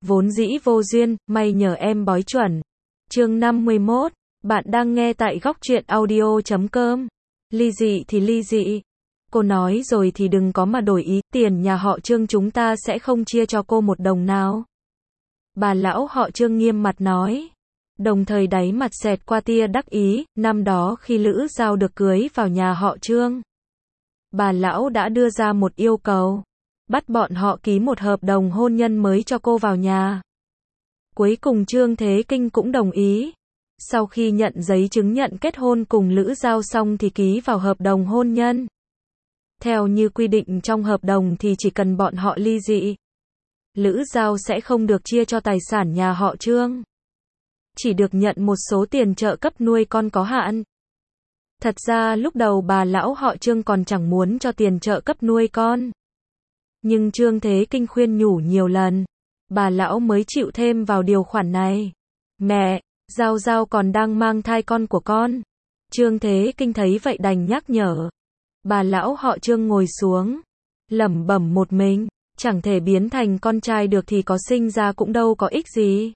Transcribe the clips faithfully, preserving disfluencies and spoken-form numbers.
Vốn dĩ vô duyên, may nhờ em bói chuẩn. Chương năm mươi mốt, bạn đang nghe tại góc truyện audio chấm com. Ly dị thì ly dị. Cô nói rồi thì đừng có mà đổi ý, tiền nhà họ Trương chúng ta sẽ không chia cho cô một đồng nào. Bà lão họ Trương nghiêm mặt nói. Đồng thời đáy mặt xẹt qua tia đắc ý, năm đó khi Lữ Giao được cưới vào nhà họ Trương. Bà lão đã đưa ra một yêu cầu. Bắt bọn họ ký một hợp đồng hôn nhân mới cho cô vào nhà. Cuối cùng Trương Thế Kinh cũng đồng ý. Sau khi nhận giấy chứng nhận kết hôn cùng Lữ Giao xong thì ký vào hợp đồng hôn nhân. Theo như quy định trong hợp đồng thì chỉ cần bọn họ ly dị, Lữ Giao sẽ không được chia cho tài sản nhà họ Trương. Chỉ được nhận một số tiền trợ cấp nuôi con có hạn. Thật ra lúc đầu bà lão họ Trương còn chẳng muốn cho tiền trợ cấp nuôi con. Nhưng Trương Thế Kinh khuyên nhủ nhiều lần, bà lão mới chịu thêm vào điều khoản này. Mẹ, Giao Giao còn đang mang thai con của con. Trương Thế Kinh thấy vậy đành nhắc nhở. Bà lão họ Trương ngồi xuống, lẩm bẩm một mình, chẳng thể biến thành con trai được thì có sinh ra cũng đâu có ích gì.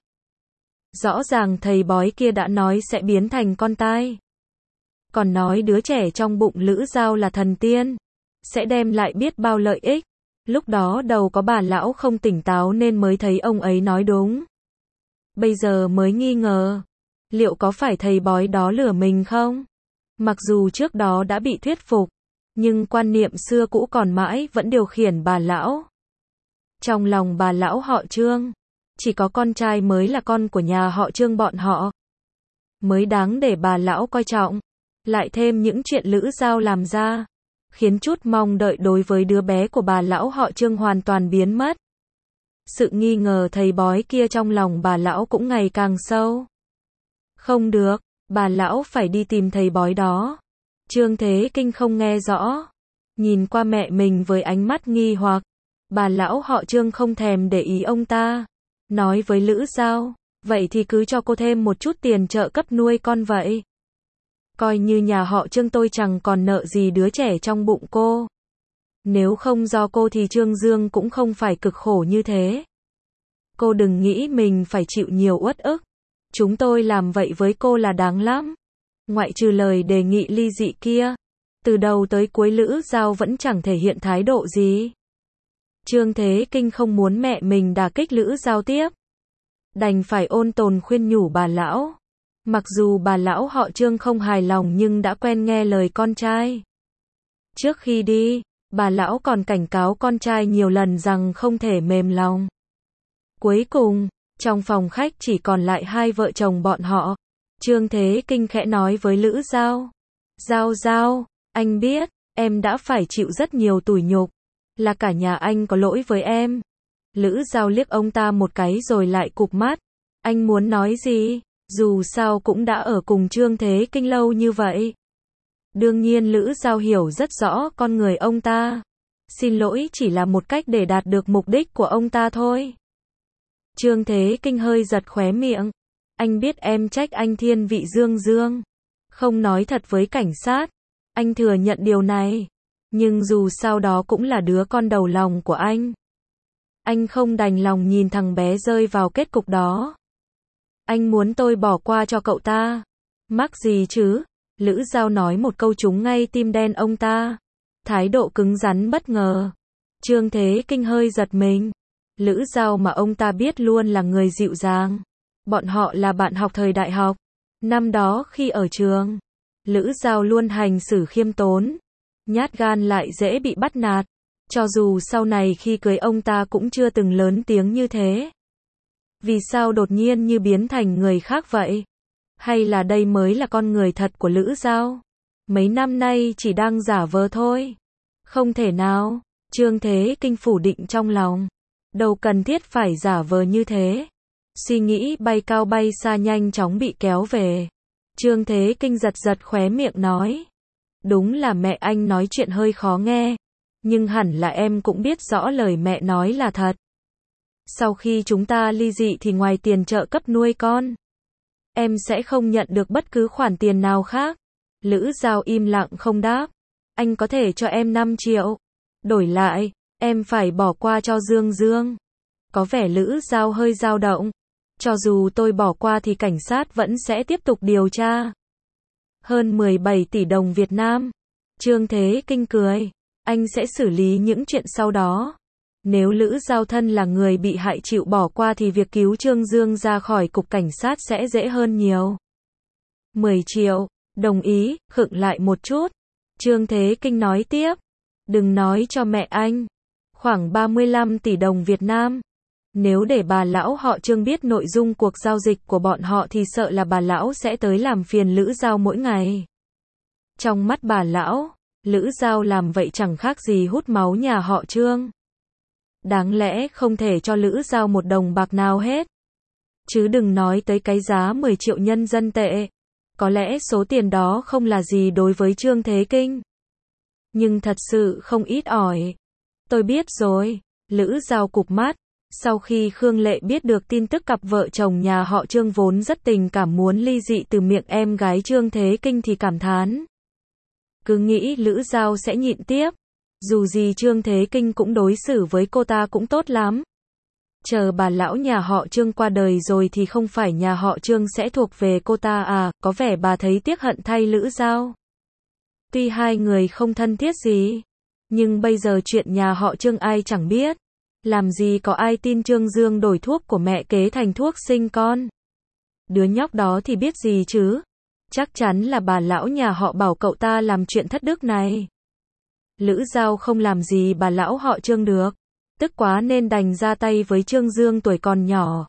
Rõ ràng thầy bói kia đã nói sẽ biến thành con tai. Còn nói đứa trẻ trong bụng Lữ Giao là thần tiên, sẽ đem lại biết bao lợi ích. Lúc đó đầu có bà lão không tỉnh táo nên mới thấy ông ấy nói đúng. Bây giờ mới nghi ngờ, liệu có phải thầy bói đó lừa mình không? Mặc dù trước đó đã bị thuyết phục, nhưng quan niệm xưa cũ còn mãi vẫn điều khiển bà lão. Trong lòng bà lão họ Trương, chỉ có con trai mới là con của nhà họ Trương bọn họ, mới đáng để bà lão coi trọng. Lại thêm những chuyện Lữ Giao làm ra, khiến chút mong đợi đối với đứa bé của bà lão họ Trương hoàn toàn biến mất. Sự nghi ngờ thầy bói kia trong lòng bà lão cũng ngày càng sâu. Không được, bà lão phải đi tìm thầy bói đó. Trương Thế Kinh không nghe rõ, nhìn qua mẹ mình với ánh mắt nghi hoặc. Bà lão họ Trương không thèm để ý ông ta, nói với Lữ Giao, vậy thì cứ cho cô thêm một chút tiền trợ cấp nuôi con vậy. Coi như nhà họ Trương tôi chẳng còn nợ gì đứa trẻ trong bụng cô. Nếu không do cô thì Trương Dương cũng không phải cực khổ như thế. Cô đừng nghĩ mình phải chịu nhiều uất ức. Chúng tôi làm vậy với cô là đáng lắm. Ngoại trừ lời đề nghị ly dị kia, từ đầu tới cuối Lữ Giao vẫn chẳng thể hiện thái độ gì. Trương Thế Kinh không muốn mẹ mình đả kích Lữ Giao tiếp, đành phải ôn tồn khuyên nhủ bà lão. Mặc dù bà lão họ Trương không hài lòng nhưng đã quen nghe lời con trai. Trước khi đi, bà lão còn cảnh cáo con trai nhiều lần rằng không thể mềm lòng. Cuối cùng, trong phòng khách chỉ còn lại hai vợ chồng bọn họ. Trương Thế Kinh khẽ nói với Lữ Giao. Giao Giao, anh biết, em đã phải chịu rất nhiều tủi nhục. Là cả nhà anh có lỗi với em. Lữ Giao liếc ông ta một cái rồi lại cụp mắt. Anh muốn nói gì? Dù sao cũng đã ở cùng Trương Thế Kinh lâu như vậy. Đương nhiên Lữ Giao hiểu rất rõ con người ông ta. Xin lỗi chỉ là một cách để đạt được mục đích của ông ta thôi. Trương Thế Kinh hơi giật khóe miệng. Anh biết em trách anh thiên vị Dương Dương, không nói thật với cảnh sát. Anh thừa nhận điều này. Nhưng dù sao đó cũng là đứa con đầu lòng của anh. Anh không đành lòng nhìn thằng bé rơi vào kết cục đó. Anh muốn tôi bỏ qua cho cậu ta. Mắc gì chứ? Lữ Giao nói một câu trúng ngay tim đen ông ta. Thái độ cứng rắn bất ngờ. Trương Thế Kinh hơi giật mình. Lữ Giao mà ông ta biết luôn là người dịu dàng. Bọn họ là bạn học thời đại học. Năm đó khi ở trường, Lữ Giao luôn hành xử khiêm tốn, nhát gan lại dễ bị bắt nạt. Cho dù sau này khi cưới ông ta cũng chưa từng lớn tiếng như thế. Vì sao đột nhiên như biến thành người khác vậy? Hay là đây mới là con người thật của Lữ Giao? Mấy năm nay chỉ đang giả vờ thôi. Không thể nào. Trương Thế Kinh phủ định trong lòng. Đâu cần thiết phải giả vờ như thế. Suy nghĩ bay cao bay xa nhanh chóng bị kéo về. Trương Thế Kinh giật giật khóe miệng nói. Đúng là mẹ anh nói chuyện hơi khó nghe. Nhưng hẳn là em cũng biết rõ lời mẹ nói là thật. Sau khi chúng ta ly dị thì ngoài tiền trợ cấp nuôi con, em sẽ không nhận được bất cứ khoản tiền nào khác. Lữ Giao im lặng không đáp. Anh có thể cho em năm triệu. Đổi lại, em phải bỏ qua cho Dương Dương. Có vẻ Lữ Giao hơi dao động. Cho dù tôi bỏ qua thì cảnh sát vẫn sẽ tiếp tục điều tra. Hơn mười bảy tỷ đồng Việt Nam. Trương Thế Kinh cười. Anh sẽ xử lý những chuyện sau đó. Nếu Lữ Giao thân là người bị hại chịu bỏ qua thì việc cứu Trương Dương ra khỏi cục cảnh sát sẽ dễ hơn nhiều. mười triệu. Đồng ý, khựng lại một chút. Trương Thế Kinh nói tiếp. Đừng nói cho mẹ anh. Khoảng ba mươi lăm tỷ đồng Việt Nam. Nếu để bà lão họ Trương biết nội dung cuộc giao dịch của bọn họ thì sợ là bà lão sẽ tới làm phiền Lữ Giao mỗi ngày. Trong mắt bà lão, Lữ Giao làm vậy chẳng khác gì hút máu nhà họ Trương. Đáng lẽ không thể cho Lữ Giao một đồng bạc nào hết. Chứ đừng nói tới cái giá mười triệu nhân dân tệ. Có lẽ số tiền đó không là gì đối với Trương Thế Kinh. Nhưng thật sự không ít ỏi. Tôi biết rồi. Lữ Giao cụp mắt. Sau khi Khương Lệ biết được tin tức cặp vợ chồng nhà họ Trương vốn rất tình cảm muốn ly dị từ miệng em gái Trương Thế Kinh thì cảm thán. Cứ nghĩ Lữ Giao sẽ nhịn tiếp. Dù gì Trương Thế Kinh cũng đối xử với cô ta cũng tốt lắm. Chờ bà lão nhà họ Trương qua đời rồi thì không phải nhà họ Trương sẽ thuộc về cô ta à, có vẻ bà thấy tiếc hận thay Lữ Giao. Tuy hai người không thân thiết gì, nhưng bây giờ chuyện nhà họ Trương ai chẳng biết. Làm gì có ai tin Trương Dương đổi thuốc của mẹ kế thành thuốc sinh con. Đứa nhóc đó thì biết gì chứ. Chắc chắn là bà lão nhà họ bảo cậu ta làm chuyện thất đức này. Lữ Giao không làm gì bà lão họ Trương được. Tức quá nên đành ra tay với Trương Dương tuổi còn nhỏ.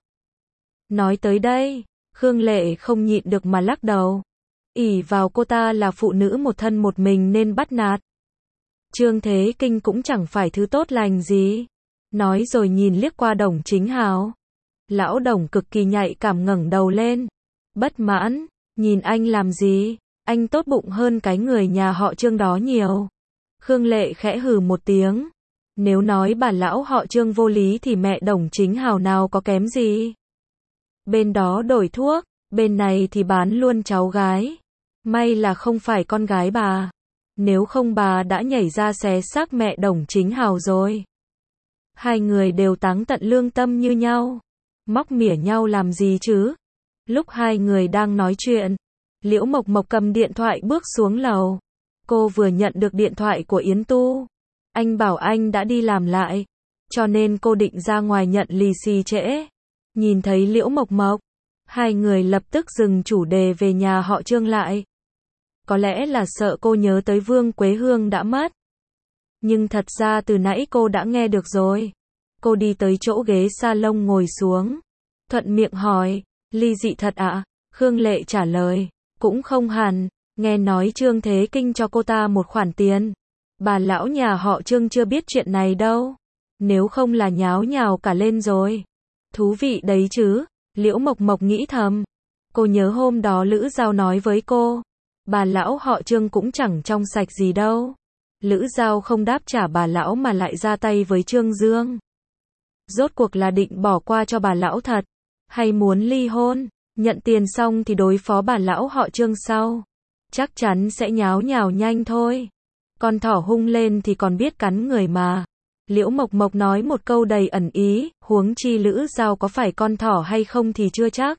Nói tới đây, Khương Lệ không nhịn được mà lắc đầu. Ỷ vào cô ta là phụ nữ một thân một mình nên bắt nạt. Trương Thế Kinh cũng chẳng phải thứ tốt lành gì. Nói rồi nhìn liếc qua Đồng Chính Hào. Lão Đồng cực kỳ nhạy cảm ngẩng đầu lên. Bất mãn, nhìn anh làm gì? Anh tốt bụng hơn cái người nhà họ Trương đó nhiều. Khương Lệ khẽ hừ một tiếng. Nếu nói bà lão họ Trương vô lý thì mẹ Đồng Chính Hào nào có kém gì. Bên đó đổi thuốc, bên này thì bán luôn cháu gái. May là không phải con gái bà. Nếu không bà đã nhảy ra xé xác mẹ Đồng Chính Hào rồi. Hai người đều táng tận lương tâm như nhau. Móc mỉa nhau làm gì chứ? Lúc hai người đang nói chuyện, Liễu Mộc Mộc cầm điện thoại bước xuống lầu. Cô vừa nhận được điện thoại của Yến Tu. Anh bảo anh đã đi làm lại, cho nên cô định ra ngoài nhận lì xì trễ. Nhìn thấy Liễu Mộc Mộc, hai người lập tức dừng chủ đề về nhà họ Trương lại. Có lẽ là sợ cô nhớ tới Vương Quế Hương đã mất. Nhưng thật ra từ nãy cô đã nghe được rồi. Cô đi tới chỗ ghế salon ngồi xuống. Thuận miệng hỏi, ly dị thật ạ? À? Khương Lệ trả lời, cũng không hẳn. Nghe nói Trương Thế Kinh cho cô ta một khoản tiền. Bà lão nhà họ Trương chưa biết chuyện này đâu. Nếu không là nháo nhào cả lên rồi. Thú vị đấy chứ. Liễu Mộc Mộc nghĩ thầm. Cô nhớ hôm đó Lữ Giao nói với cô. Bà lão họ Trương cũng chẳng trong sạch gì đâu. Lữ Giao không đáp trả bà lão mà lại ra tay với Trương Dương. Rốt cuộc là định bỏ qua cho bà lão thật. Hay muốn ly hôn. Nhận tiền xong thì đối phó bà lão họ Trương sau. Chắc chắn sẽ nháo nhào nhanh thôi. Con thỏ hung lên thì còn biết cắn người mà. Liễu Mộc Mộc nói một câu đầy ẩn ý, huống chi Lữ Giao có phải con thỏ hay không thì chưa chắc.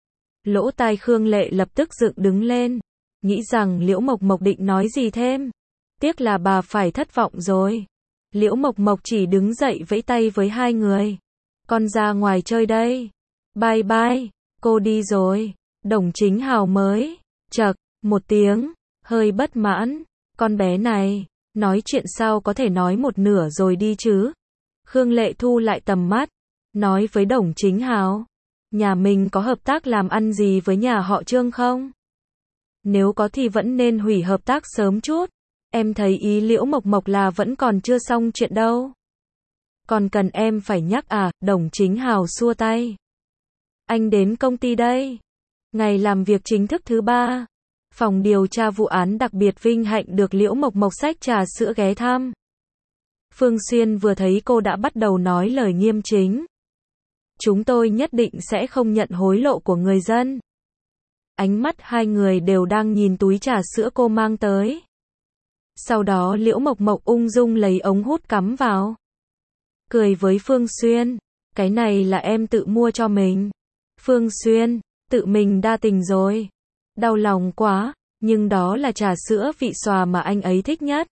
Lỗ tai Khương Lệ lập tức dựng đứng lên. Nghĩ rằng Liễu Mộc Mộc định nói gì thêm. Tiếc là bà phải thất vọng rồi. Liễu Mộc Mộc chỉ đứng dậy vẫy tay với hai người. Con ra ngoài chơi đây. Bye bye, cô đi rồi. Đồng Chính Hào mới. Chậc, một tiếng. Hơi bất mãn. Con bé này, nói chuyện sao có thể nói một nửa rồi đi chứ. Khương Lệ thu lại tầm mắt. Nói với Đồng Chính Hào. Nhà mình có hợp tác làm ăn gì với nhà họ Trương không? Nếu có thì vẫn nên hủy hợp tác sớm chút. Em thấy ý Liễu Mộc Mộc là vẫn còn chưa xong chuyện đâu. Còn cần em phải nhắc à? Đồng Chính Hào xua tay. Anh đến công ty đây. Ngày làm việc chính thức thứ ba. Phòng điều tra vụ án đặc biệt vinh hạnh được Liễu Mộc Mộc xách trà sữa ghé thăm. Phương Xuyên vừa thấy cô đã bắt đầu nói lời nghiêm chính. Chúng tôi nhất định sẽ không nhận hối lộ của người dân. Ánh mắt hai người đều đang nhìn túi trà sữa cô mang tới. Sau đó Liễu Mộc Mộc ung dung lấy ống hút cắm vào. Cười với Phương Xuyên. Cái này là em tự mua cho mình. Phương Xuyên, tự mình đa tình rồi. Đau lòng quá, nhưng đó là trà sữa vị xoa mà anh ấy thích nhất.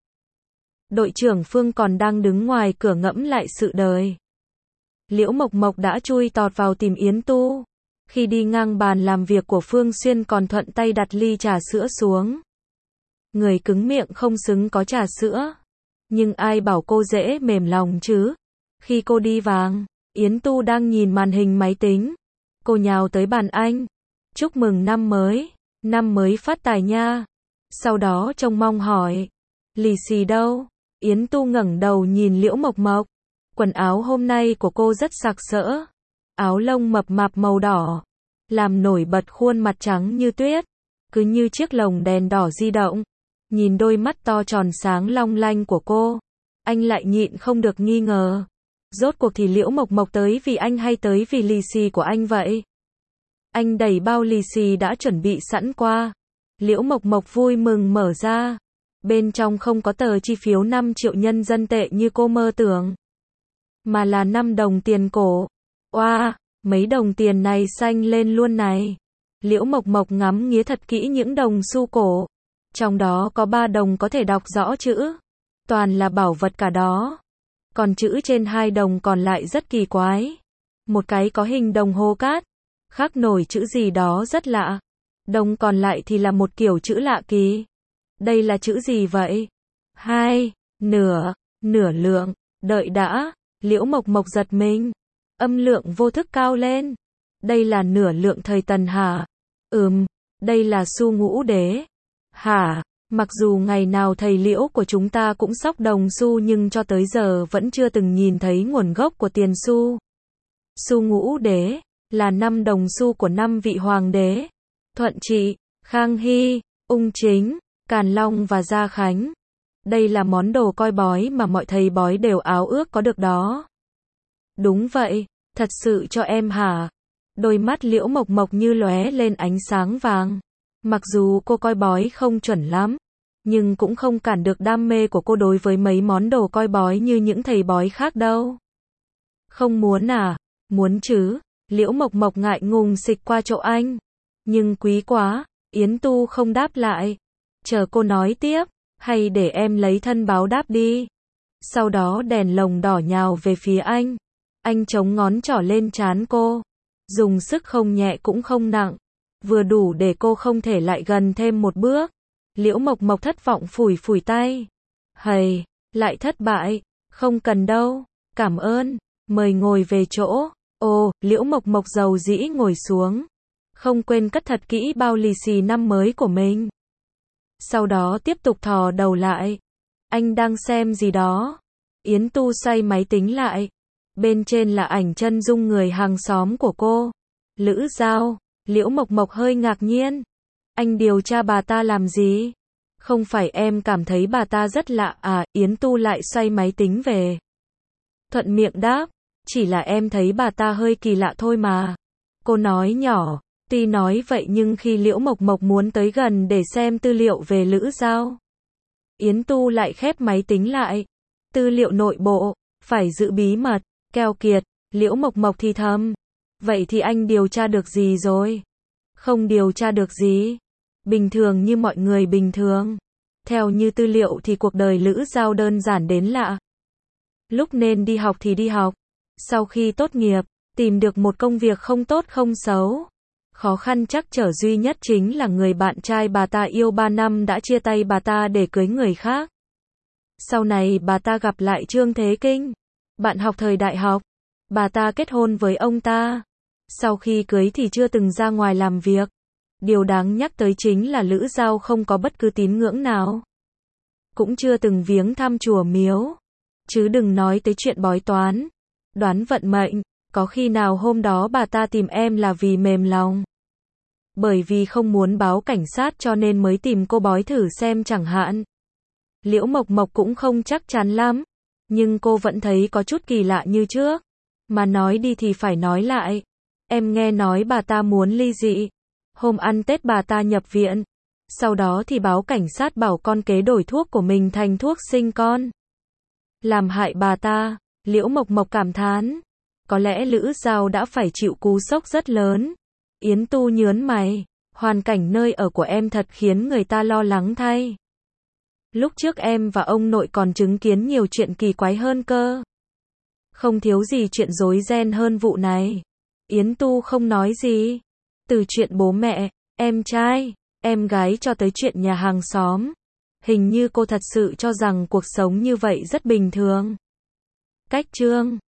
Đội trưởng Phương còn đang đứng ngoài cửa ngẫm lại sự đời. Liễu Mộc Mộc đã chui tọt vào tìm Yến Tu. Khi đi ngang bàn làm việc của Phương Xuyên còn thuận tay đặt ly trà sữa xuống. Người cứng miệng không xứng có trà sữa. Nhưng ai bảo cô dễ mềm lòng chứ. Khi cô đi vàng, Yến Tu đang nhìn màn hình máy tính. Cô nhào tới bàn anh. Chúc mừng năm mới. Năm mới phát tài nha. Sau đó trông mong hỏi. Lì xì đâu? Yến Tu ngẩng đầu nhìn Liễu Mộc Mộc. Quần áo hôm nay của cô rất sặc sỡ. Áo lông mập mạp màu đỏ. Làm nổi bật khuôn mặt trắng như tuyết. Cứ như chiếc lồng đèn đỏ di động. Nhìn đôi mắt to tròn sáng long lanh của cô. Anh lại nhịn không được nghi ngờ. Rốt cuộc thì Liễu Mộc Mộc tới vì anh hay tới vì lì xì của anh vậy? Anh đẩy bao lì xì đã chuẩn bị sẵn qua. Liễu Mộc Mộc vui mừng mở ra. Bên trong không có tờ chi phiếu năm triệu nhân dân tệ như cô mơ tưởng. Mà là năm đồng tiền cổ. Oa, wow, mấy đồng tiền này xanh lên luôn này. Liễu Mộc Mộc ngắm nghía thật kỹ những đồng xu cổ. Trong đó có ba đồng có thể đọc rõ chữ. Toàn là bảo vật cả đó. Còn chữ trên hai đồng còn lại rất kỳ quái. Một cái có hình đồng hồ cát. Khắc nổi chữ gì đó rất lạ. Đồng còn lại thì là một kiểu chữ lạ kỳ. Đây là chữ gì vậy? Hai, nửa, nửa lượng, đợi đã. Liễu Mộc Mộc giật mình. Âm lượng vô thức cao lên. Đây là nửa lượng thời Tần hả? Ừm, đây là xu ngũ đế. Hả? Mặc dù ngày nào thầy Liễu của chúng ta cũng xóc đồng xu nhưng cho tới giờ vẫn chưa từng nhìn thấy nguồn gốc của tiền xu. Xu ngũ đế là năm đồng xu của năm vị hoàng đế. Thuận Trị, Khang Hy, Ung Chính, Càn Long và Gia Khánh. Đây là món đồ coi bói mà mọi thầy bói đều áo ước có được đó. Đúng vậy, thật sự cho em hả? Đôi mắt Liễu Mộc Mộc như lóe lên ánh sáng vàng. Mặc dù cô coi bói không chuẩn lắm, nhưng cũng không cản được đam mê của cô đối với mấy món đồ coi bói như những thầy bói khác đâu. Không muốn à? Muốn chứ. Liễu Mộc Mộc ngại ngùng xịch qua chỗ anh. Nhưng quý quá, Yến Tu không đáp lại. Chờ cô nói tiếp, hay để em lấy thân báo đáp đi. Sau đó đèn lồng đỏ nhào về phía anh. Anh chống ngón trỏ lên trán cô. Dùng sức không nhẹ cũng không nặng. Vừa đủ để cô không thể lại gần thêm một bước. Liễu Mộc Mộc thất vọng phủi phủi tay. Hầy, lại thất bại. Không cần đâu. Cảm ơn. Mời ngồi về chỗ. Ồ, Liễu Mộc Mộc dầu dĩ ngồi xuống. Không quên cất thật kỹ bao lì xì năm mới của mình. Sau đó tiếp tục thò đầu lại. Anh đang xem gì đó? Yến Tu xoay máy tính lại. Bên trên là ảnh chân dung người hàng xóm của cô. Lữ Giao. Liễu Mộc Mộc hơi ngạc nhiên. Anh điều tra bà ta làm gì? Không phải em cảm thấy bà ta rất lạ à? Yến Tu lại xoay máy tính về. Thuận miệng đáp. Chỉ là em thấy bà ta hơi kỳ lạ thôi mà. Cô nói nhỏ. Tuy nói vậy nhưng khi Liễu Mộc Mộc muốn tới gần để xem tư liệu về Lữ Giao, Yến Tu lại khép máy tính lại. Tư liệu nội bộ, phải giữ bí mật, keo kiệt. Liễu Mộc Mộc thì thầm. Vậy thì anh điều tra được gì rồi? Không điều tra được gì. Bình thường như mọi người bình thường. Theo như tư liệu thì cuộc đời Lữ Giao đơn giản đến lạ. Lúc nên đi học thì đi học. Sau khi tốt nghiệp, tìm được một công việc không tốt không xấu. Khó khăn trắc trở duy nhất chính là người bạn trai bà ta yêu ba năm đã chia tay bà ta để cưới người khác. Sau này bà ta gặp lại Trương Thế Kinh, bạn học thời đại học. Bà ta kết hôn với ông ta. Sau khi cưới thì chưa từng ra ngoài làm việc. Điều đáng nhắc tới chính là Lữ Giao không có bất cứ tín ngưỡng nào. Cũng chưa từng viếng thăm chùa miếu. Chứ đừng nói tới chuyện bói toán, đoán vận mệnh. Có khi nào hôm đó bà ta tìm em là vì mềm lòng? Bởi vì không muốn báo cảnh sát cho nên mới tìm cô bói thử xem chẳng hạn. Liễu Mộc Mộc cũng không chắc chắn lắm. Nhưng cô vẫn thấy có chút kỳ lạ như trước. Mà nói đi thì phải nói lại. Em nghe nói bà ta muốn ly dị. Hôm ăn Tết bà ta nhập viện. Sau đó thì báo cảnh sát bảo con kế đổi thuốc của mình thành thuốc sinh con. Làm hại bà ta. Liễu Mộc Mộc cảm thán. có lẽ Lữ Giao đã phải chịu cú sốc rất lớn. Yến Tu nhớn mày, hoàn cảnh nơi ở của em thật khiến người ta lo lắng thay. Lúc trước em và ông nội còn chứng kiến nhiều chuyện kỳ quái hơn cơ. Không thiếu gì chuyện rối ren hơn vụ này. Yến Tu không nói gì. Từ chuyện bố mẹ, em trai, em gái cho tới chuyện nhà hàng xóm. Hình như cô thật sự cho rằng cuộc sống như vậy rất bình thường. Cách chương